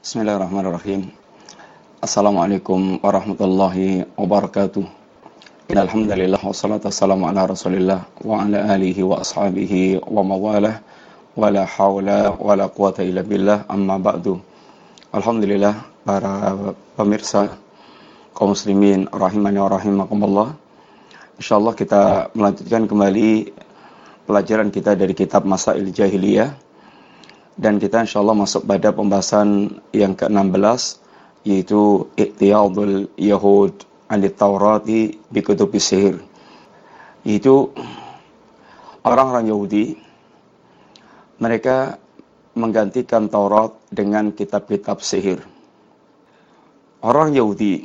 Bismillahirrahmanirrahim. Assalamualaikum warahmatullahi wabarakatuh. Innalhamdulillah wassalatu wassalamu ala Rasulillah wa ala alihi wa ashabihi wa mawalah wa la hawla wa la quwata illa billah amma ba'du. Alhamdulillah para pemirsa kaum muslimin rahimani wa rahimakumullah. Insyaallah kita melanjutkan kembali pelajaran kita dari kitab Masail Jahiliyah. Dan kita insyaallah masuk pada pembahasan yang ke-16, yaitu i'tiyadul Yahud anit Taurati bi kutubis sihir. Yaitu orang-orang Yahudi, mereka menggantikan Taurat dengan kitab-kitab sihir. Orang Yahudi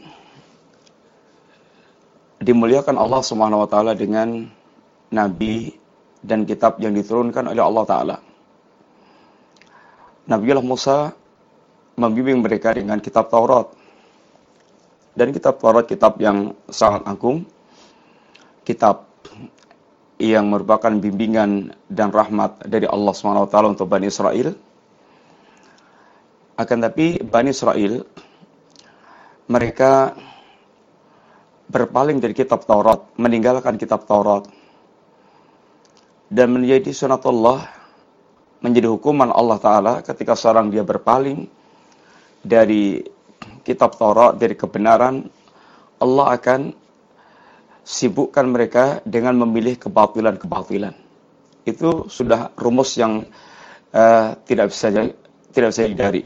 dimuliakan Allah Subhanahu wa taala dengan nabi dan kitab yang diturunkan oleh Allah taala. Nabiullah Musa membimbing mereka dengan kitab Taurat. Dan kitab Taurat kitab yang sangat agung, kitab yang merupakan bimbingan dan rahmat dari Allah SWT untuk Bani Israel. Akan tapi Bani Israel, mereka berpaling dari kitab Taurat, meninggalkan kitab Taurat. Dan menjadi sunatullah, menjadi hukuman Allah Ta'ala ketika seorang dia berpaling dari kitab Taurat, dari kebenaran, Allah akan sibukkan mereka dengan memilih kebatilan-kebatilan. Itu sudah rumus yang tidak bisa dihindari.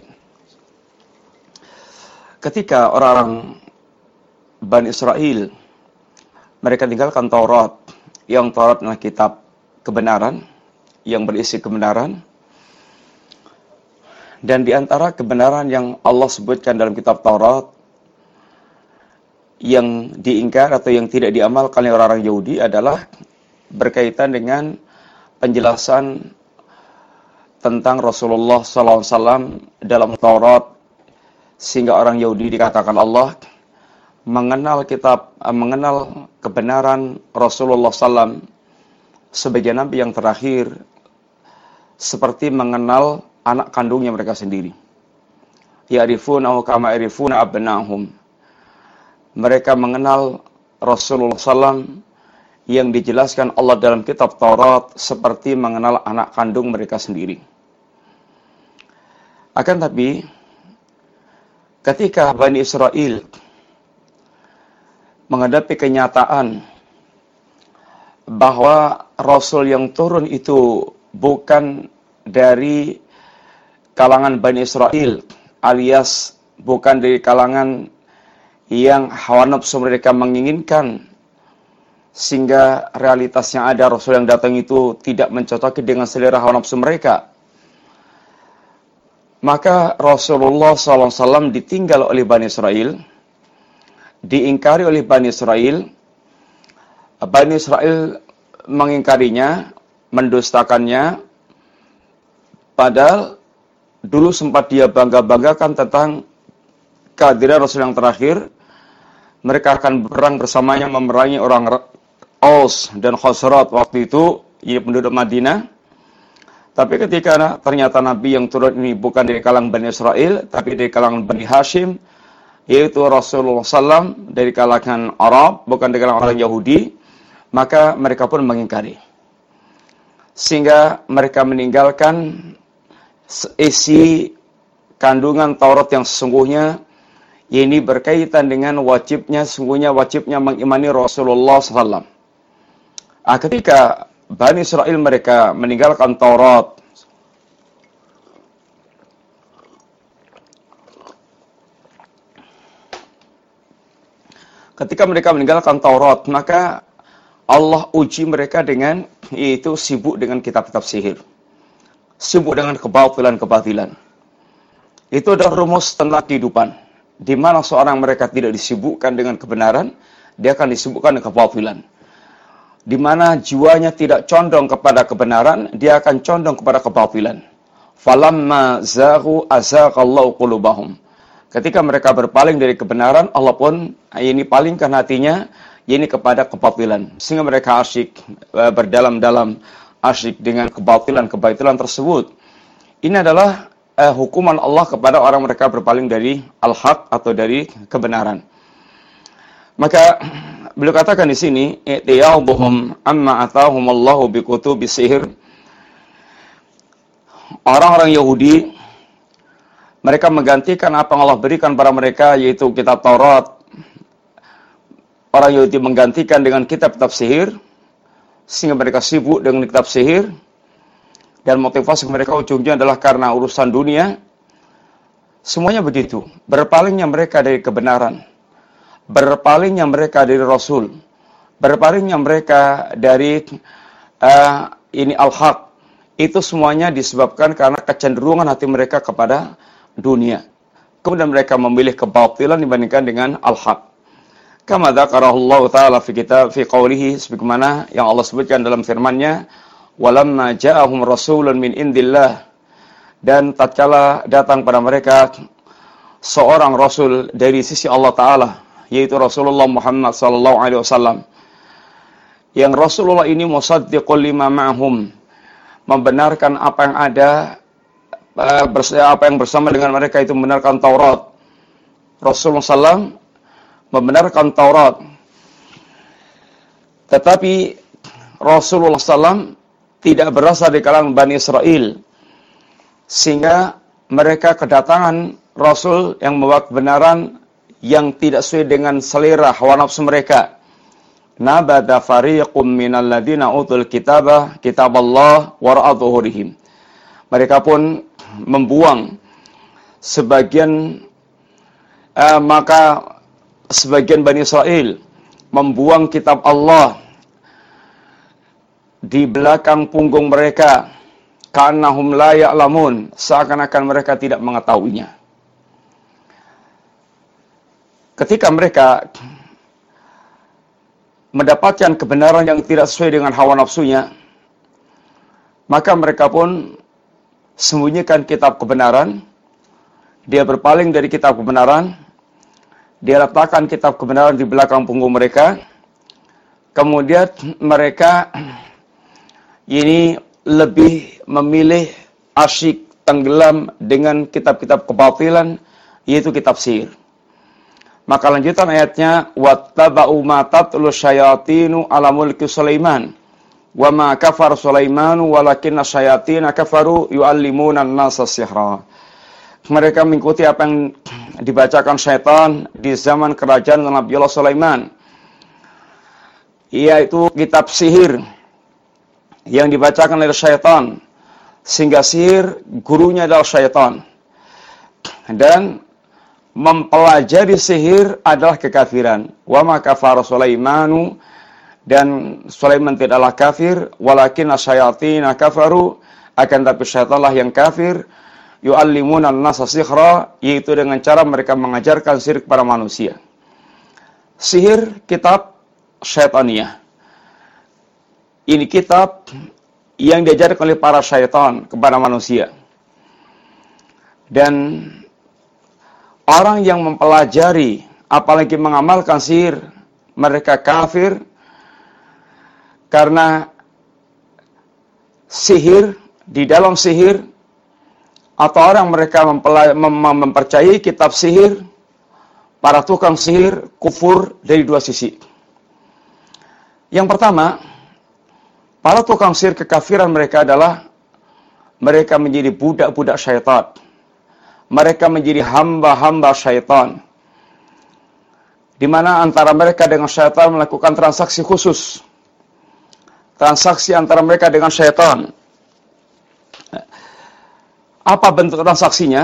Ketika orang-orang Bani Israel mereka tinggalkan Taurat, yang Taurat adalah kitab kebenaran, yang berisi kebenaran, dan di antara kebenaran yang Allah sebutkan dalam kitab Taurat yang diingkar atau yang tidak diamalkan oleh orang-orang Yahudi adalah berkaitan dengan penjelasan tentang Rasulullah SAW dalam Taurat, sehingga orang Yahudi dikatakan Allah mengenal kebenaran Rasulullah SAW sebagai nabi yang terakhir seperti mengenal anak kandungnya mereka sendiri. Ya'rifunahu kama ya'rifuna abna'ahum. Mereka mengenal Rasulullah SAW yang dijelaskan Allah dalam kitab Taurat seperti mengenal anak kandung mereka sendiri. Akan tapi ketika Bani Israel menghadapi kenyataan bahwa Rasul yang turun itu bukan dari kalangan Bani Israel, alias bukan dari kalangan yang hawa nafsu mereka menginginkan, sehingga realitas yang ada Rasul yang datang itu tidak mencocoki dengan selera hawa nafsu mereka. Maka Rasulullah SAW ditinggal oleh Bani Israel, diingkari oleh Bani Israel. Bani Israel mengingkarinya, mendustakannya, padahal dulu sempat dia bangga-banggakan tentang kehadiran Rasul yang terakhir. Mereka akan berperang bersamanya memerangi orang Aus dan Khazraj waktu itu, ia penduduk Madinah. Tapi ketika ternyata Nabi yang turun ini bukan dari kalangan Bani Israel, tapi dari kalangan Bani Hashim, yaitu Rasulullah SAW dari kalangan Arab, bukan dari kalangan orang Yahudi, maka mereka pun mengingkari. Sehingga mereka meninggalkan isi kandungan Taurat yang sesungguhnya, ini berkaitan dengan wajibnya mengimani Rasulullah SAW. Ketika Bani Israel mereka meninggalkan Taurat, maka Allah uji mereka dengan, yaitu sibuk dengan kitab-kitab sihir, sibuk dengan kebatilan-kebatilan. Itu adalah rumus tentang kehidupan, di mana seorang mereka tidak disibukkan dengan kebenaran, dia akan disibukkan dengan kebatilan. Di mana jiwanya tidak condong kepada kebenaran, dia akan condong kepada kebatilan. Falamma zaghu azaghallahu qulubahum. Ketika mereka berpaling dari kebenaran, Allah pun ini palingkan hatinya ini kepada kebatilan, sehingga mereka asyik berdalam-dalam asyik dengan kebatilan-kebatilan tersebut. Ini adalah hukuman Allah kepada orang mereka berpaling dari al-haq atau dari kebenaran. Maka beliau katakan di sini, i'tiyaduhum amma atahumullahu bikutubi sihir. Orang-orang Yahudi, mereka menggantikan apa yang Allah berikan pada mereka, yaitu kitab Taurat. Orang Yahudi menggantikan dengan kitab-kitab sihir, sehingga mereka sibuk dengan kitab sihir. Dan motivasi mereka ujungnya adalah karena urusan dunia. Semuanya begitu. Berpalingnya mereka dari kebenaran. Berpalingnya mereka dari Rasul. Berpalingnya mereka dari ini al-haq. Itu semuanya disebabkan karena kecenderungan hati mereka kepada dunia. Kemudian mereka memilih kebatilan dibandingkan dengan al-haq. Kama dzakarallahu ta'ala fi qawlihi, sebagaimana yang Allah sebutkan dalam firman-Nya, walamma ja'ahum rasulun min indillah, dan tatkala datang pada mereka seorang rasul dari sisi Allah Ta'ala, yaitu Rasulullah Muhammad sallallahu alaihi wasallam, yang Rasulullah ini musaddiqul lima ma'hum, membenarkan apa yang ada, apa yang bersama dengan mereka itu membenarkan Taurat. Rasulullah SAW membenarkan Taurat, tetapi Rasulullah SAW tidak berasal dari kalangan Bani Israel, sehingga mereka kedatangan Rasul yang membawa kebenaran yang tidak sesuai dengan selera hawa nafsu mereka. Nabada fariqum minal ladina utul kitaballah wara'a dhuhurihim. Mereka pun membuang sebagian maka sebagian Bani Israel membuang kitab Allah di belakang punggung mereka, ka'annahum la ya'lamun, seakan-akan mereka tidak mengetahuinya. Ketika mereka mendapatkan kebenaran yang tidak sesuai dengan hawa nafsunya, maka mereka pun sembunyikan kitab kebenaran. Dia berpaling dari kitab kebenaran, dia letakkan kitab kebenaran di belakang punggung mereka. Kemudian mereka ini lebih memilih asyik tenggelam dengan kitab-kitab kebatilan, yaitu kitab sihir. Maka lanjutan ayatnya, wattaba'u ma tatlu syayatinu ala mulki Sulaiman wa ma kafar Sulaimanu walakinna syayatina kafaru yu'allimuna an-nasa sihra. Mereka mengikuti apa yang dibacakan syaitan di zaman kerajaan Nabi Allah Sulaiman, yaitu kitab sihir yang dibacakan oleh syaitan, sehingga sihir gurunya adalah syaitan. Dan mempelajari sihir adalah kekafiran. Wa ma kafara Sulaimanu, dan Sulaiman tidaklah kafir, walakin asyayatina kafaru, akan tapi syaitanlah yang kafir, yu'allimuna an-nasa sihra, yaitu dengan cara mereka mengajarkan sihir kepada manusia. Sihir kitab syaitaniyah. Ini kitab yang diajarkan oleh para syaitan kepada manusia. Dan orang yang mempelajari, apalagi mengamalkan sihir, mereka kafir, karena sihir, di dalam sihir, atau orang mereka mempercayai kitab sihir, para tukang sihir kufur dari dua sisi. Yang pertama, para tukang sihir, kekafiran mereka adalah mereka menjadi budak-budak syaitan. Mereka menjadi hamba-hamba syaitan, di mana antara mereka dengan syaitan melakukan transaksi khusus. Transaksi antara mereka dengan syaitan. Apa bentuk transaksinya?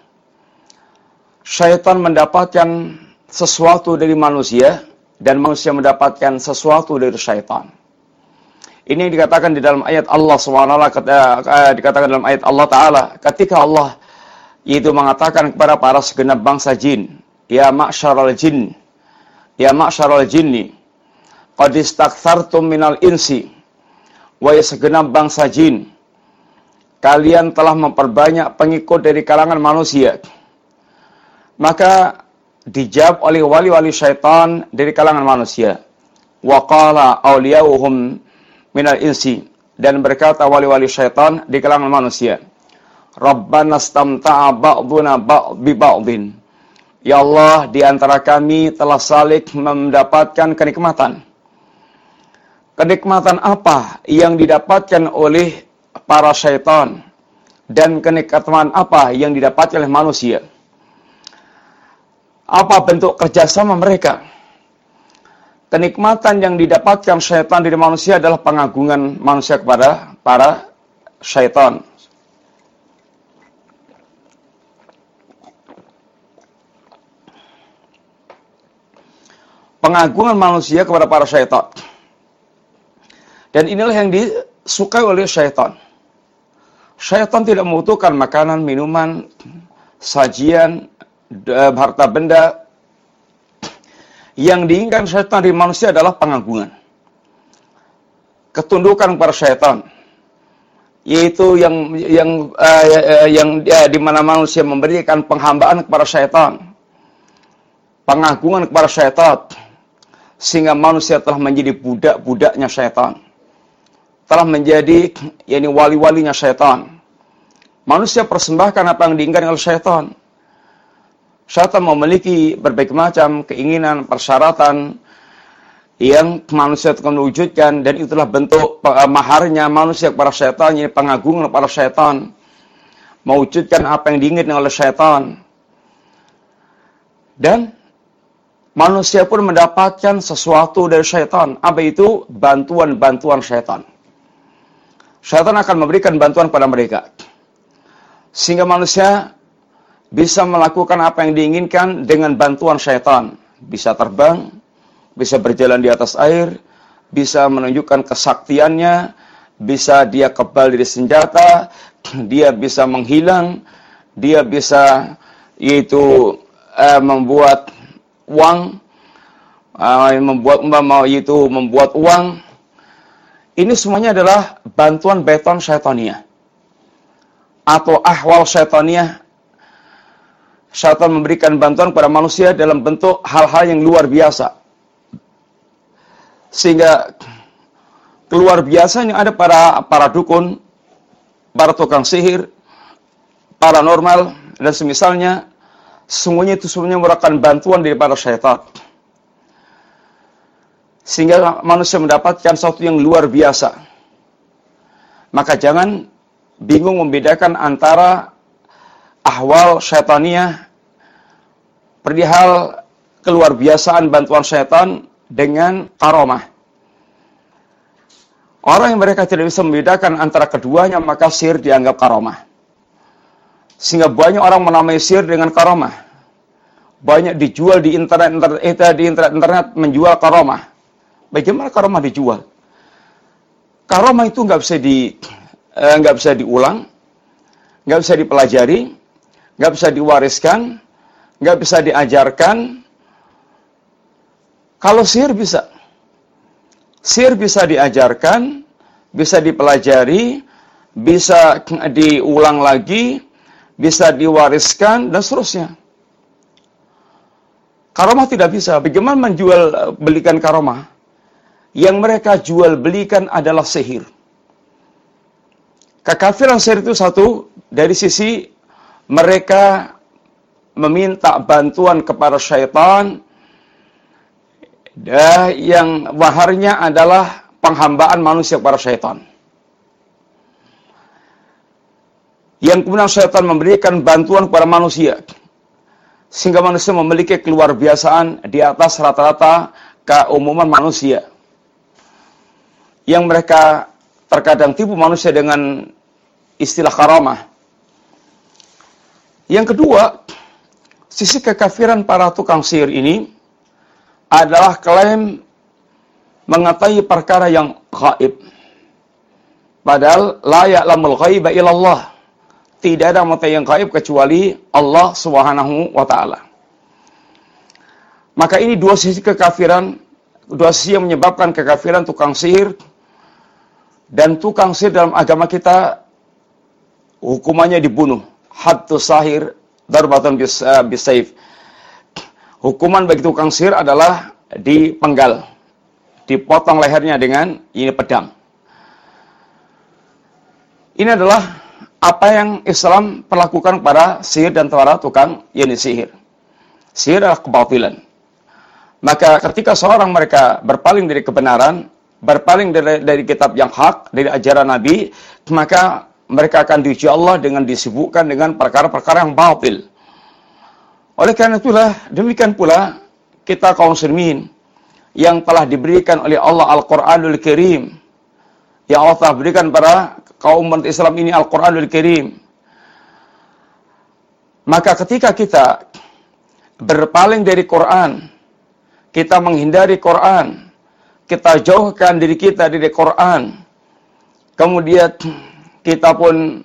Syaitan mendapatkan sesuatu dari manusia, dan manusia mendapatkan sesuatu dari syaitan. Ini yang dikatakan di dalam ayat Allah SWT, dikatakan dalam ayat Allah Ta'ala, ketika Allah itu mengatakan kepada para segenap bangsa jin, ya ma'syaral jin, ya ma'syaral jinni, qad istakthartum minal insi, wahai segenap bangsa jin, kalian telah memperbanyak pengikut dari kalangan manusia. Maka dijawab oleh wali-wali syaitan dari kalangan manusia, wa qala awliyauhum minal insi, dan berkata wali-wali syaitan di kalangan manusia, Rabbana istamta'a ba'duna bi ba'din. Ya Allah, di antara kami telah saling mendapatkan kenikmatan. Kenikmatan apa yang didapatkan oleh para syaitan? Dan kenikmatan apa yang didapatkan oleh manusia? Apa bentuk kerjasama mereka? Kenikmatan yang didapatkan syaitan dari manusia adalah pengagungan manusia kepada para syaitan. Pengagungan manusia kepada para syaitan. Dan inilah yang disukai oleh syaitan. Syaitan tidak membutuhkan makanan, minuman, sajian, harta benda. Yang diinginkan syaitan dari manusia adalah pengagungan. Ketundukan kepada syaitan. Yaitu yang di mana manusia memberikan penghambaan kepada syaitan. Pengagungan kepada syaitan. Sehingga manusia telah menjadi budak-budaknya syaitan. Telah menjadi wali-walinya syaitan. Manusia persembahkan apa yang diinginkan oleh syaitan. Syaitan memiliki berbagai macam keinginan, persyaratan yang manusia akan mewujudkan, dan itulah bentuk maharnya manusia kepada syaitan, ini pengagungan kepada syaitan. Mewujudkan apa yang diinginkan oleh syaitan. Dan manusia pun mendapatkan sesuatu dari syaitan. Apa itu? Bantuan-bantuan syaitan. Syaitan akan memberikan bantuan pada mereka. Sehingga manusia bisa melakukan apa yang diinginkan dengan bantuan syaitan. Bisa terbang, bisa berjalan di atas air, bisa menunjukkan kesaktiannya, bisa dia kebal dari senjata, dia bisa menghilang, dia bisa membuat uang, membuat uang. Ini semuanya adalah bantuan beton syaitania atau ahwal syaitania. Syaitan memberikan bantuan kepada manusia dalam bentuk hal-hal yang luar biasa, sehingga keluar biasanya ada para dukun, para tukang sihir, paranormal dan semisalnya. Semuanya itu merupakan bantuan daripada syaitan. Sehingga manusia mendapatkan sesuatu yang luar biasa. Maka jangan bingung membedakan antara ahwal syaitaniyah, perihal keluar biasaan bantuan syaitan dengan karomah. Orang yang mereka tidak bisa membedakan antara keduanya, maka sihir dianggap karomah. Sehingga banyak orang menamai sihir dengan karomah. Banyak dijual di internet menjual karomah. Bagaimana karomah dijual? Karomah itu nggak bisa diulang, nggak bisa dipelajari, nggak bisa diwariskan, nggak bisa diajarkan. Kalau sihir bisa. Sihir bisa diajarkan, bisa dipelajari, bisa diulang lagi, bisa diwariskan, dan seterusnya. Karomah tidak bisa. Bagaimana menjual belikan karomah? Yang mereka jual belikan adalah sihir. Kekafiran sihir itu satu, dari sisi mereka meminta bantuan kepada syaitan, yang waharnya adalah penghambaan manusia kepada syaitan. Yang kemudian syaitan memberikan bantuan kepada manusia, sehingga manusia memiliki keluar biasaan di atas rata-rata keumuman manusia. Yang mereka terkadang tipu manusia dengan istilah karamah. Yang kedua, sisi kekafiran para tukang sihir ini adalah klaim mengetahui perkara yang gaib. Padahal la ya'lamul ghaiba illallah. Tidak ada mengetahui yang gaib kecuali Allah Subhanahu wa taala. Maka ini dua sisi kekafiran, dua sisi yang menyebabkan kekafiran tukang sihir. Dan tukang sihir dalam agama kita hukumannya dibunuh. Haddus sahir darbatun bisayf. Hukuman bagi tukang sihir adalah dipenggal, dipotong lehernya dengan pedang. Ini adalah apa yang Islam perlakukan kepada sihir dan para tukang sihir. Sihir adalah kebatilan. Maka ketika seorang mereka berpaling dari kebenaran, berpaling dari kitab yang hak, dari ajaran Nabi, maka mereka akan diuji Allah dengan disibukkan dengan perkara-perkara yang batil. Oleh karena itulah, demikian pula kita kaum muslimin yang telah diberikan oleh Allah Al-Quranul Karim, yang Allah telah berikan pada kaum umat Islam ini Al-Quranul Karim. Maka ketika kita berpaling dari Quran, kita menghindari Quran, kita jauhkan diri kita dari Quran, kemudian kita pun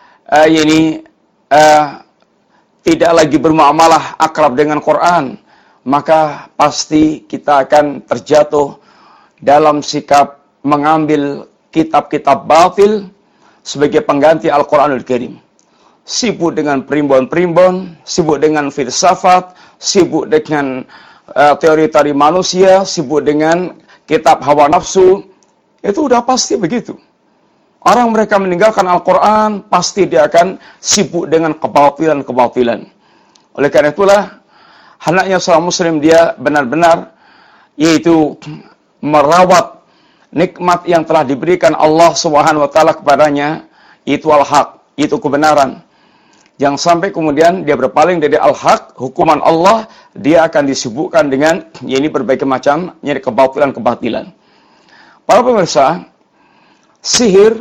tidak lagi bermuamalah akrab dengan Quran, maka pasti kita akan terjatuh dalam sikap mengambil kitab-kitab batil sebagai pengganti Al-Quranul Karim. Sibuk dengan primbon-primbon, sibuk dengan filsafat, sibuk dengan teori-teori manusia, sibuk dengan kitab hawa nafsu. Itu udah pasti begitu. Orang mereka meninggalkan Al-Quran, pasti dia akan sibuk dengan kebatilan-kebatilan. Oleh karena itulah, hendaknya seorang muslim dia benar-benar yaitu merawat nikmat yang telah diberikan Allah Subhanahu wa taala kepadanya, itu al-haq, itu kebenaran. Jangan sampai kemudian dia berpaling dari al-haq, hukuman Allah, dia akan disibukkan dengan berbagai macam kebatilan-kebatilan. Para pemirsa, sihir,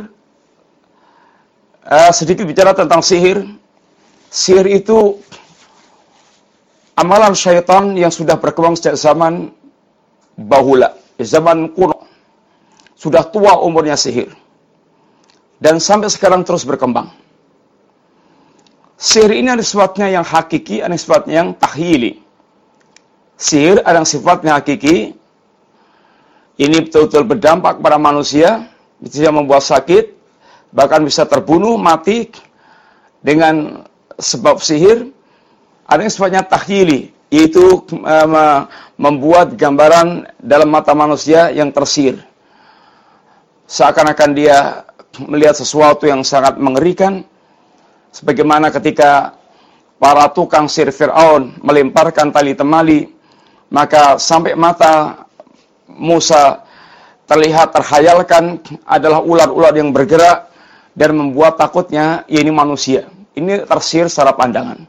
sedikit bicara tentang sihir. Sihir itu amalan syaitan yang sudah berkembang sejak zaman bahula, zaman kuno. Sudah tua umurnya sihir. Dan sampai sekarang terus berkembang. Sihir ini ada sifatnya yang hakiki, ada sifatnya yang tahyili. Sihir ada sifatnya hakiki. Ini betul-betul berdampak pada manusia, bisa membuat sakit, bahkan bisa terbunuh, mati dengan sebab sihir. Ada yang sifatnya tahyili, yaitu membuat gambaran dalam mata manusia yang tersihir. Seakan-akan dia melihat sesuatu yang sangat mengerikan, sebagaimana ketika para tukang sihir Fir'aun melemparkan tali temali, maka sampai mata Musa terlihat terhayalkan adalah ular-ular yang bergerak dan membuat takutnya ini manusia. Ini tersihir secara pandangan.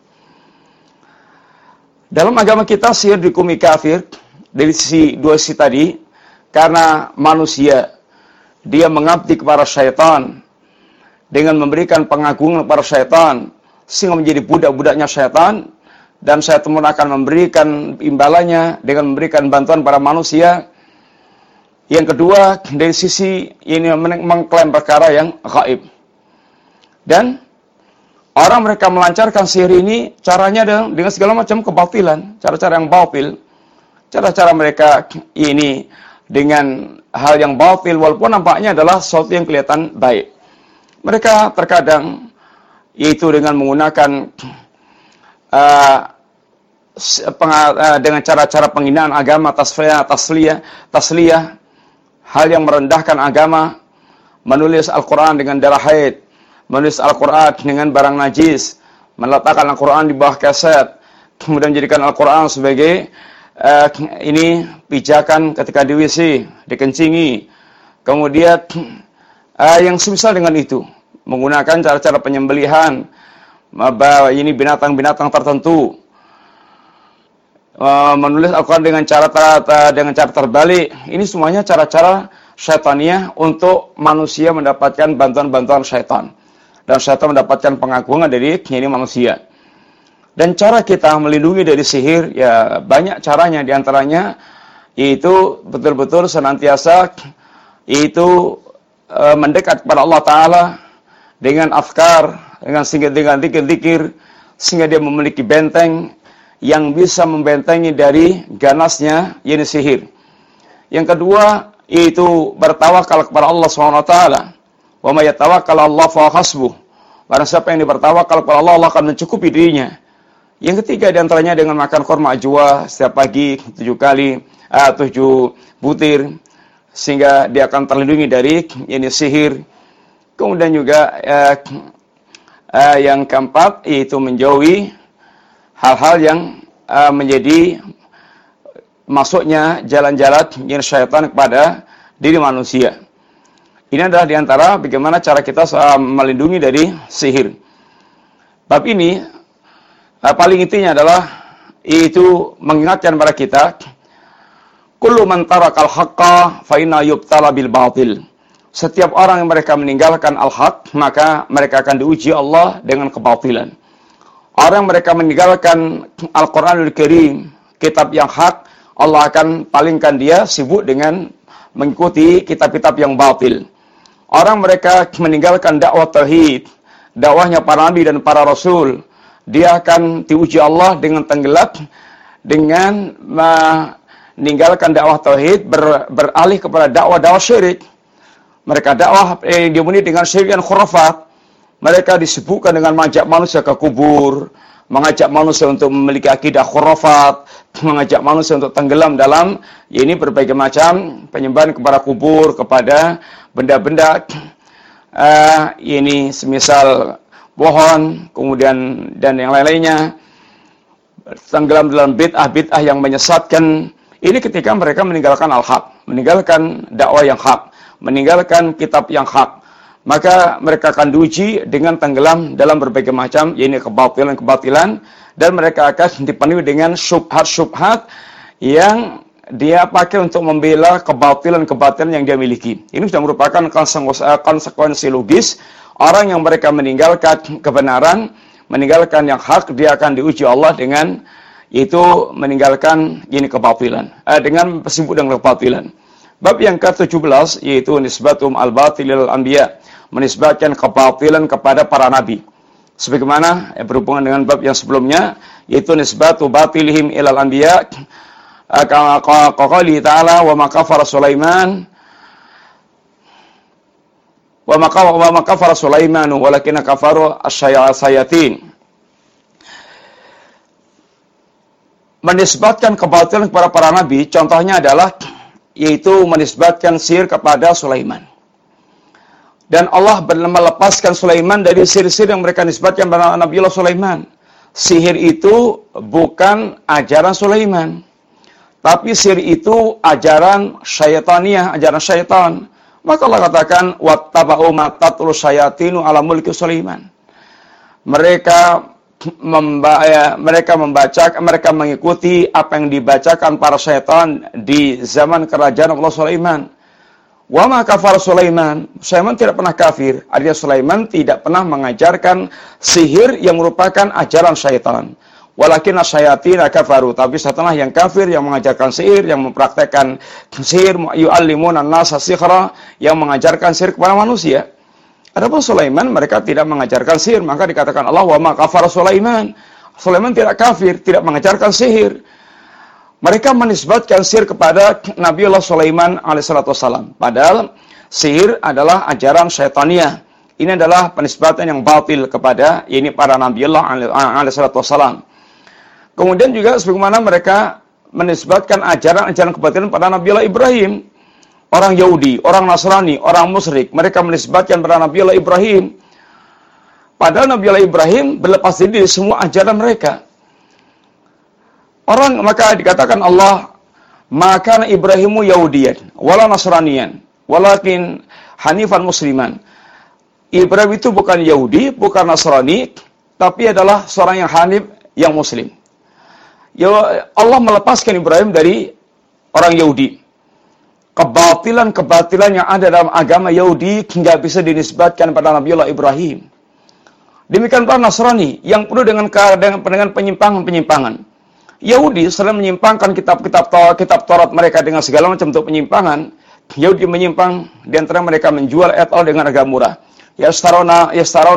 Dalam agama kita sihir dihukumi kafir dari dua sisi tadi, karena manusia dia mengabdi kepada syaitan dengan memberikan pengagungan kepada syaitan sehingga menjadi budak-budaknya syaitan, dan syaitan pun akan memberikan imbalannya dengan memberikan bantuan para manusia. Yang kedua, dari sisi ini mengklaim perkara yang gaib. Dan orang mereka melancarkan sihir ini caranya dengan segala macam kebatilan, cara-cara yang batil, cara-cara mereka ini dengan hal yang batil walaupun nampaknya adalah sesuatu yang kelihatan baik. Mereka terkadang yaitu dengan menggunakan dengan cara-cara penghinaan agama, tasliyah, hal yang merendahkan agama, menulis Al-Quran dengan darah haid, menulis Al-Quran dengan barang najis, meletakkan Al-Quran di bawah kaset, kemudian menjadikan Al-Quran sebagai pijakan ketika di WC, dikencingi. Kemudian yang semisal dengan itu, menggunakan cara-cara penyembelihan, ini binatang-binatang tertentu, menulis Al-Quran dengan cara terbalik. Ini semuanya cara-cara syaitaniah untuk manusia mendapatkan bantuan-bantuan syaitan, dan syaitan mendapatkan pengagungan dari manusia. Dan cara kita melindungi dari sihir, ya banyak caranya, diantaranya yaitu betul-betul senantiasa yaitu mendekat kepada Allah Ta'ala dengan afkar, dengan zikir-zikir, sehingga dia memiliki benteng yang bisa membentengi dari ganasnya sihir. Yang kedua yaitu bertawakal kepada Allah SWT. Wa may yatawakkal 'ala Allah fa hasbuh. Barang siapa yang bertawakal kepada Allah, Allah akan mencukupi dirinya. Yang ketiga diantaranya dengan makan korma ajwa setiap pagi 7 butir, sehingga dia akan terlindungi dari sihir. Kemudian juga Yang keempat yaitu menjauhi hal-hal yang menjadi masuknya jalan-jalan jin syaitan kepada diri manusia. Ini adalah diantara bagaimana cara kita melindungi dari sihir. Bab ini paling intinya adalah itu mengingatkan kepada kita, kullu man tarakal haqqa fa inna yubtala bil batil. Setiap orang yang mereka meninggalkan al-haq, maka mereka akan diuji Allah dengan kebatilan. Orang yang mereka meninggalkan Al-Qur'anul Karim, kitab yang hak, Allah akan palingkan dia sibuk dengan mengikuti kitab-kitab yang batil. Orang mereka meninggalkan dakwah tauhid, dakwahnya para nabi dan para rasul, dia akan diuji Allah dengan tenggelam dengan meninggalkan dakwah tauhid, beralih kepada dakwah syirik. Mereka dakwah dimulai dengan syirik dan khurafat. Mereka disibukkan dengan mengajak manusia ke kubur, mengajak manusia untuk memiliki akidah khurafat, mengajak manusia untuk tenggelam dalam ini berbagai macam penyembahan kepada kubur, kepada benda-benda ini semisal pohon, kemudian dan yang lain-lainnya, tenggelam dalam bid'ah yang menyesatkan. Ini ketika mereka meninggalkan al-haq, meninggalkan dakwah yang hak, meninggalkan kitab yang hak, maka mereka akan diuji dengan tenggelam dalam berbagai macam ini kebatilan, dan mereka akan dipenuhi dengan syubhat-syubhat yang dia pakai untuk membela kebatilan yang dia miliki. Ini sudah merupakan konsekuensi logis. Orang yang mereka meninggalkan kebenaran, meninggalkan yang hak, dia akan diuji Allah dengan itu meninggalkan ini kebatilan, dengan sibuk dengan kebatilan. Bab yang ke-17 yaitu nisbatum al-batilil anbiya, menisbatkan kebatilan kepada para nabi. Sebagaimana berhubungan dengan bab yang sebelumnya yaitu nisbatu batilihim ilal anbiya, qala ta'ala wa ma kafara Sulaiman wa ma kafara Sulaiman walakinna kafaru asyayatin. Menisbatkan kebatilan kepada para nabi, contohnya adalah yaitu menisbatkan sihir kepada Sulaiman. Dan Allah melepaskan Sulaiman dari sihir-sihir yang mereka nisbatkan kepada Nabiullah Sulaiman. Sihir itu bukan ajaran Sulaiman, tapi sihir itu ajaran syaitaniyah, ajaran syaitan. Maka Allah katakan wattaba'u ma tatlu syayatinu ala mulki Sulaiman. Mereka mengikuti apa yang dibacakan para syaitan di zaman kerajaan Allah Sulaiman. Wa ma kafar Sulaiman. Sulaiman tidak pernah kafir. Artinya Sulaiman tidak pernah mengajarkan sihir yang merupakan ajaran syaitan. Walakin asyayatin kafaru. Tapi setelah yang kafir yang mengajarkan sihir, yang mempraktekkan sihir, yu'allimuna an-nasa sihra, yang mengajarkan sihir kepada manusia. Adapun Sulaiman mereka tidak mengajarkan sihir, maka dikatakan Allah wa ma kafara Sulaiman. Sulaiman tidak kafir, tidak mengajarkan sihir. Mereka menisbatkan sihir kepada Nabiullah Sulaiman alaihissalam. Padahal sihir adalah ajaran syaitaniyah. Ini adalah penisbatan yang batil kepada ini para Nabiullah alaihissalam. Kemudian juga sebagaimana mereka menisbatkan ajaran-ajaran kebatilan pada Nabiullah Ibrahim. Orang Yahudi, orang Nasrani, orang musyrik, mereka menisbatkan kepada Nabiullah Ibrahim. Padahal Nabiullah Ibrahim berlepas diri dari semua ajaran mereka. Maka dikatakan Allah, maka Ibrahimu Yahudiyan, wala Nasraniyan, walakin Hanifan Musliman. Ibrahim itu bukan Yahudi, bukan Nasrani, tapi adalah seorang yang Hanif, yang Muslim. Allah melepaskan Ibrahim dari orang Yahudi. Kebatilan-kebatilan yang ada dalam agama Yahudi tidak bisa dinisbatkan pada Nabiullah Ibrahim. Demikian pula Nasrani yang penuh dengan penyimpangan-penyimpangan. Yahudi selalu menyimpangkan kitab Taurat mereka dengan segala macam bentuk penyimpangan. Yahudi menyimpang, di antara mereka menjual ayat Allah dengan harga murah. Yastarona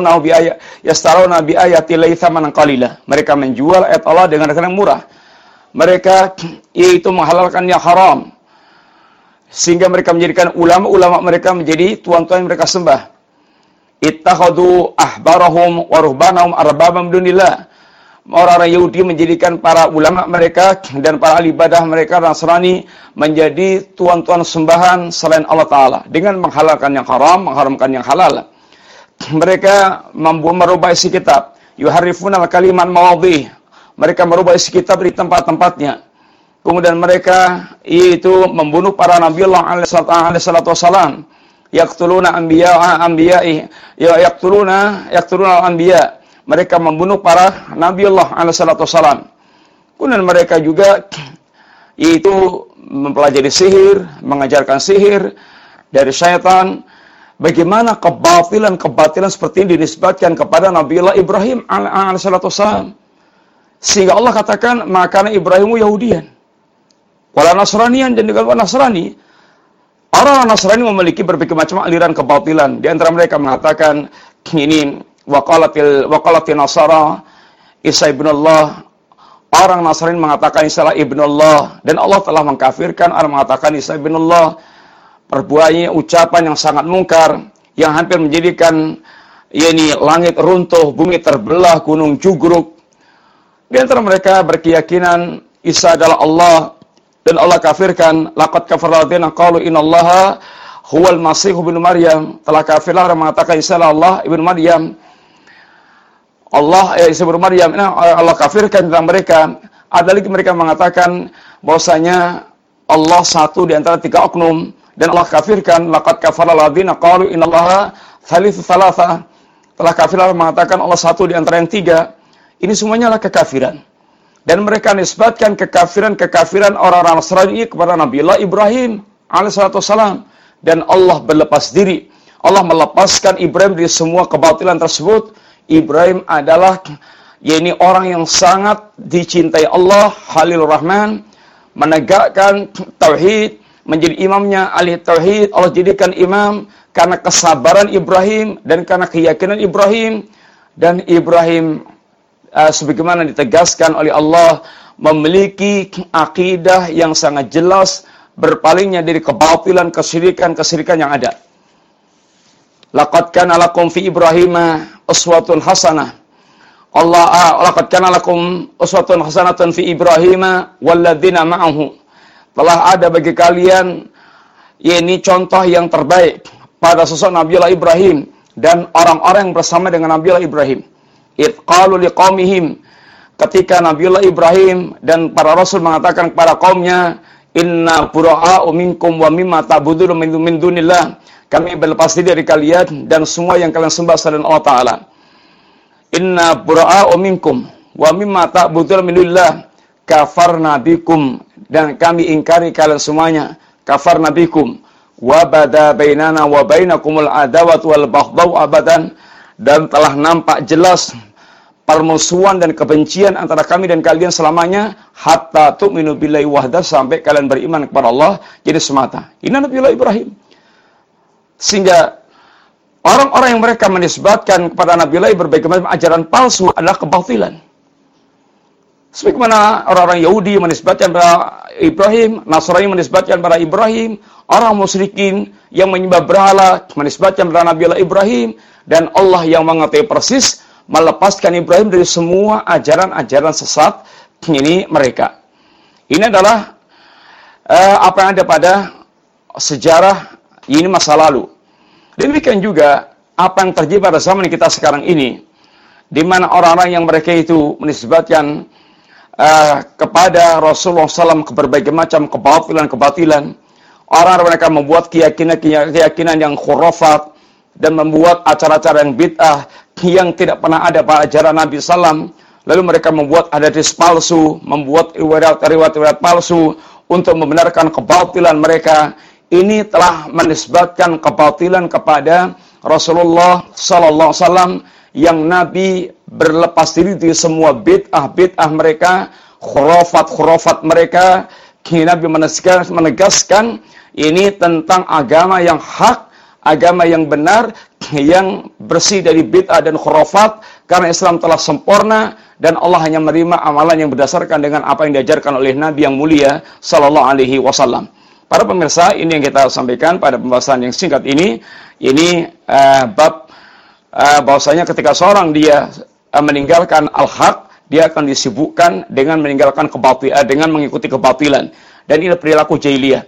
bi ayati laitsamanan qalila. Mereka menjual ayat Allah dengan harga yang murah. Mereka yaitu menghalalkan yang haram. Sehingga mereka menjadikan ulama-ulama mereka menjadi tuan-tuan yang mereka sembah. Ittakhadhu ahbarahum wa ruhbanahum arbabam dunillah. Orang-orang Yahudi menjadikan para ulama mereka dan para ahli ibadah mereka Nasrani menjadi tuan-tuan sembahan selain Allah Ta'ala. Dengan menghalalkan yang haram, mengharamkan yang halal. mereka merubah isi kitab. Yuharrifuna al-kalimat mawadih. Mereka merubah isi kitab di tempat-tempatnya. Kemudian mereka itu membunuh para nabiullah alaihi salatu wasalam. Yaqtuluna anbiya'i, yaqtuluna al-anbiya. Mereka membunuh para nabiullah alaihi salatu wasalam. Kemudian mereka juga itu mempelajari sihir, mengajarkan sihir dari syaitan. Bagaimana kebatilan seperti ini dinisbatkan kepada Nabiullah Ibrahim alaihi salatu wasalam. Sehingga Allah katakan, "Maka Ibrahimu Yahudian, wala Nasranian," dan juga Nasrani. Orang Nasrani memiliki berbagai macam aliran kebatilan. Di antara mereka mengatakan ini waqalatil Nasara Isa ibnullah. Orang Nasrani mengatakan Isa ibnullah, dan Allah telah mengkafirkan orang mengatakan Isa ibnullah. Perbuatannya ucapan yang sangat mungkar, yang hampir menjadikan langit runtuh, bumi terbelah, gunung jugruk. Di antara mereka berkeyakinan Isa adalah Allah, dan Allah kafirkan, laqad kafara alladziina qalu innallaha huwal masih ibnu Maryam. Telah kafirlah orang mengatakan Isa adalah Allah ibnu Maryam. Isa ibnu Maryam. Allah kafirkan tentang mereka. Ada lagi mereka mengatakan bahwasanya Allah satu di antara tiga oknum, dan Allah kafirkan, laqad kafara alladziina qalu innallaha thalithu tsalatsa. Telah kafirlah orang mengatakan Allah satu di antara yang tiga. Ini semuanya adalah kekafiran. Dan mereka nisbatkan kekafiran orang-orang Nasrani kepada Nabiullah Ibrahim alaihissalatu wassalam. Dan Allah berlepas diri. Allah melepaskan Ibrahim dari semua kebatilan tersebut. Ibrahim adalah orang yang sangat dicintai Allah, Khalilur Rahman, menegakkan tauhid, menjadi imamnya ahli tauhid. Allah jadikan imam karena kesabaran Ibrahim dan karena keyakinan Ibrahim. Dan Ibrahim sebagaimana ditegaskan oleh Allah, memiliki akidah yang sangat jelas, berpalingnya dari kebatilan, kesyirikan yang ada. Laqad kana lakum fi Ibrahim uswatun hasanah. Laqad kana lakum uswatun hasanatun fi Ibrahim walladzina ma'ahu. Telah ada bagi kalian contoh yang terbaik pada sosok Nabiullah Ibrahim dan orang-orang yang bersama dengan Nabiullah Ibrahim. Idh qalu liqaumihim, ketika Nabiullah Ibrahim dan para rasul mengatakan kepada kaumnya, inna bura'a'u minkum wa mimma ta'budun min dunillah. Kami berlepas diri dari kalian dan semua yang kalian sembah selain Allah Ta'ala. Inna bura'a'u minkum wa mimma ta'budun min dunillah kafarna bikum, dan kami ingkari kalian semuanya. Kafarna bikum wa bada bainana wa bainakumul adawatu wal baghdau abadan. Dan telah nampak jelas permusuhan dan kebencian antara kami dan kalian selamanya, hatta tu'minu billahi wahdah, sampai kalian beriman kepada Allah jadi semata. Ini Nabiullah Ibrahim. Sehingga orang-orang yang mereka menisbatkan kepada Nabiullah berbagai macam ajaran palsu adalah kebatilan. Sebagaimana orang-orang Yahudi menisbatkan pada Ibrahim, Nasrani menisbatkan pada Ibrahim, orang musyrikin yang menyembah berhala menisbatkan pada Nabiullah Ibrahim, dan Allah yang mengetahui persis melepaskan Ibrahim dari semua ajaran-ajaran sesat mereka. Ini adalah apa yang ada pada sejarah masa lalu. Demikian juga apa yang terjadi pada zaman kita sekarang ini, di mana orang-orang yang mereka itu menisbatkan kepada Rasulullah SAW berbagai macam kebatilan. Orang mereka membuat keyakinan yang khurafat dan membuat acara-acara yang bid'ah yang tidak pernah ada pada ajaran Nabi SAW. Lalu mereka membuat hadis palsu, membuat riwayat-riwayat palsu untuk membenarkan kebatilan mereka. Ini telah menisbatkan kebatilan kepada Rasulullah SAW, yang Nabi berlepas diri dari semua bid'ah mereka, khurafat mereka. Nabi menegaskan ini tentang agama yang hak, agama yang benar, yang bersih dari bid'ah dan khurafat, karena Islam telah sempurna dan Allah hanya menerima amalan yang berdasarkan dengan apa yang diajarkan oleh Nabi yang mulia sallallahu alaihi wasallam. Para pemirsa, ini yang kita sampaikan pada pembahasan yang singkat ini. Ini bab bahwasanya ketika seorang dia meninggalkan al-haq, dia akan disibukkan dengan meninggalkan kebatilan, dengan mengikuti kebatilan. Dan ini perilaku jahiliyah.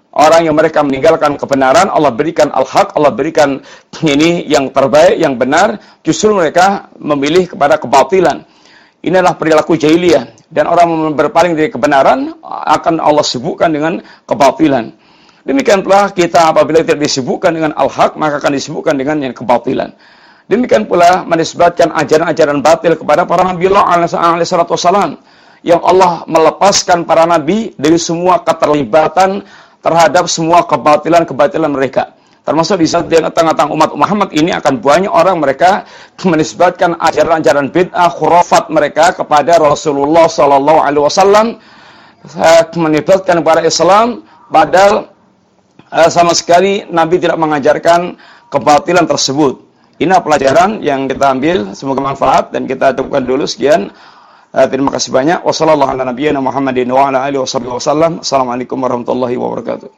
orang yang mereka meninggalkan kebenaran, Allah berikan al-haq, Allah berikan ini yang terbaik, yang benar, justru mereka memilih kepada kebatilan. Inilah perilaku jahiliyah, dan orang berpaling dari kebenaran akan Allah sibukkan dengan kebatilan. Demikian pula kita apabila tidak disibukkan dengan al-haq, maka akan disibukkan dengan yang kebatilan. Demikian pula menisbatkan ajaran-ajaran batil kepada para nabi Allah alaihi salatu wasallam, yang Allah melepaskan para nabi dari semua keterlibatan terhadap semua kebatilan-kebatilan mereka. Termasuk di saat tengah-tengah umat Muhammad ini akan banyak orang mereka menisbatkan ajaran-ajaran bid'ah, khurafat mereka kepada Rasulullah sallallahu alaihi wasallam, menisbatkan kepada Islam, padahal sama sekali Nabi tidak mengajarkan kebatilan tersebut. Ini pelajaran yang kita ambil, semoga manfaat, dan kita cukupkan dulu sekian. Terima kasih banyak. Wassalamualaikum warahmatullahi wabarakatuh.